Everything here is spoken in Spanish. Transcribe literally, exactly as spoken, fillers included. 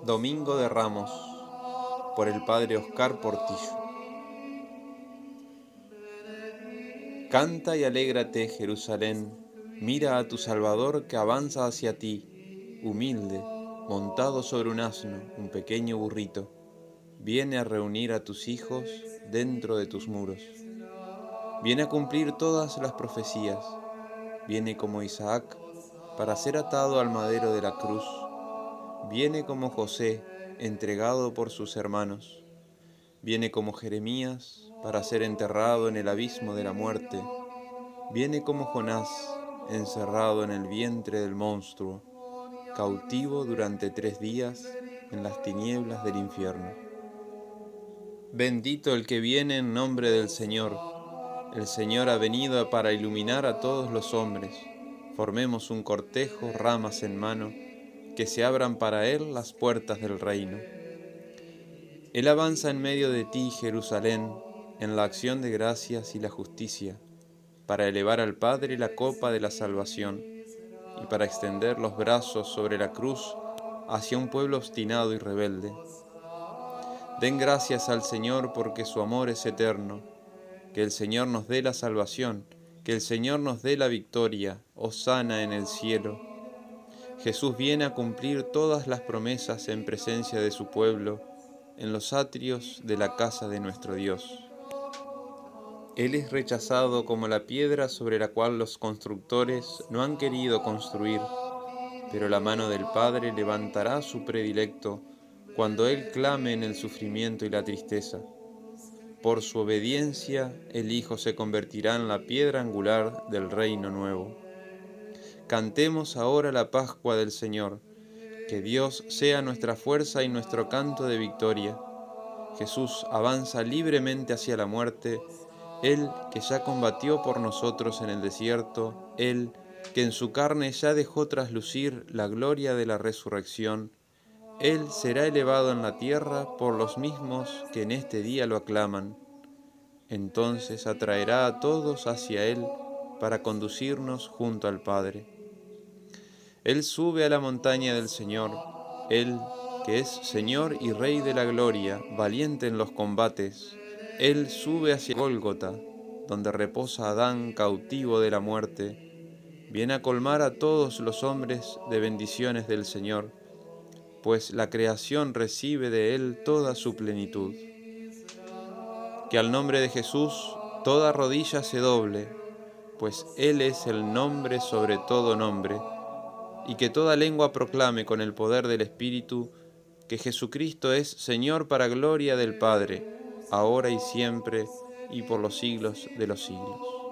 Domingo de Ramos, por el Padre Oscar Portillo. Canta y alégrate, Jerusalén, mira a tu Salvador que avanza hacia ti, humilde, montado sobre un asno, un pequeño burrito. Viene a reunir a tus hijos dentro de tus muros. Viene a cumplir todas las profecías. Viene como Isaac para ser atado al madero de la cruz. Viene como José, entregado por sus hermanos. Viene como Jeremías para ser enterrado en el abismo de la muerte. Viene como Jonás, encerrado en el vientre del monstruo, cautivo durante tres días en las tinieblas del infierno. Bendito el que viene en nombre del Señor. El Señor ha venido para iluminar a todos los hombres. Formemos un cortejo, ramas en mano, que se abran para Él las puertas del reino. Él avanza en medio de ti, Jerusalén, en la acción de gracias y la justicia, para elevar al Padre la copa de la salvación y para extender los brazos sobre la cruz hacia un pueblo obstinado y rebelde. Den gracias al Señor porque su amor es eterno. Que el Señor nos dé la salvación, que el Señor nos dé la victoria, hosana en el cielo. Jesús viene a cumplir todas las promesas en presencia de su pueblo, en los atrios de la casa de nuestro Dios. Él es rechazado como la piedra sobre la cual los constructores no han querido construir, pero la mano del Padre levantará a su predilecto cuando Él clame en el sufrimiento y la tristeza. Por su obediencia, el Hijo se convertirá en la piedra angular del reino nuevo. Cantemos ahora la Pascua del Señor. Que Dios sea nuestra fuerza y nuestro canto de victoria. Jesús avanza libremente hacia la muerte, Él que ya combatió por nosotros en el desierto, Él que en su carne ya dejó traslucir la gloria de la resurrección. Él será elevado en la tierra por los mismos que en este día lo aclaman. Entonces atraerá a todos hacia Él para conducirnos junto al Padre. Él sube a la montaña del Señor, Él que es Señor y Rey de la gloria, valiente en los combates. Él sube hacia Gólgota, donde reposa Adán cautivo de la muerte. Viene a colmar a todos los hombres de bendiciones del Señor, pues la creación recibe de Él toda su plenitud. Que al nombre de Jesús toda rodilla se doble, pues Él es el nombre sobre todo nombre, y que toda lengua proclame con el poder del Espíritu que Jesucristo es Señor para gloria del Padre, ahora y siempre, y por los siglos de los siglos.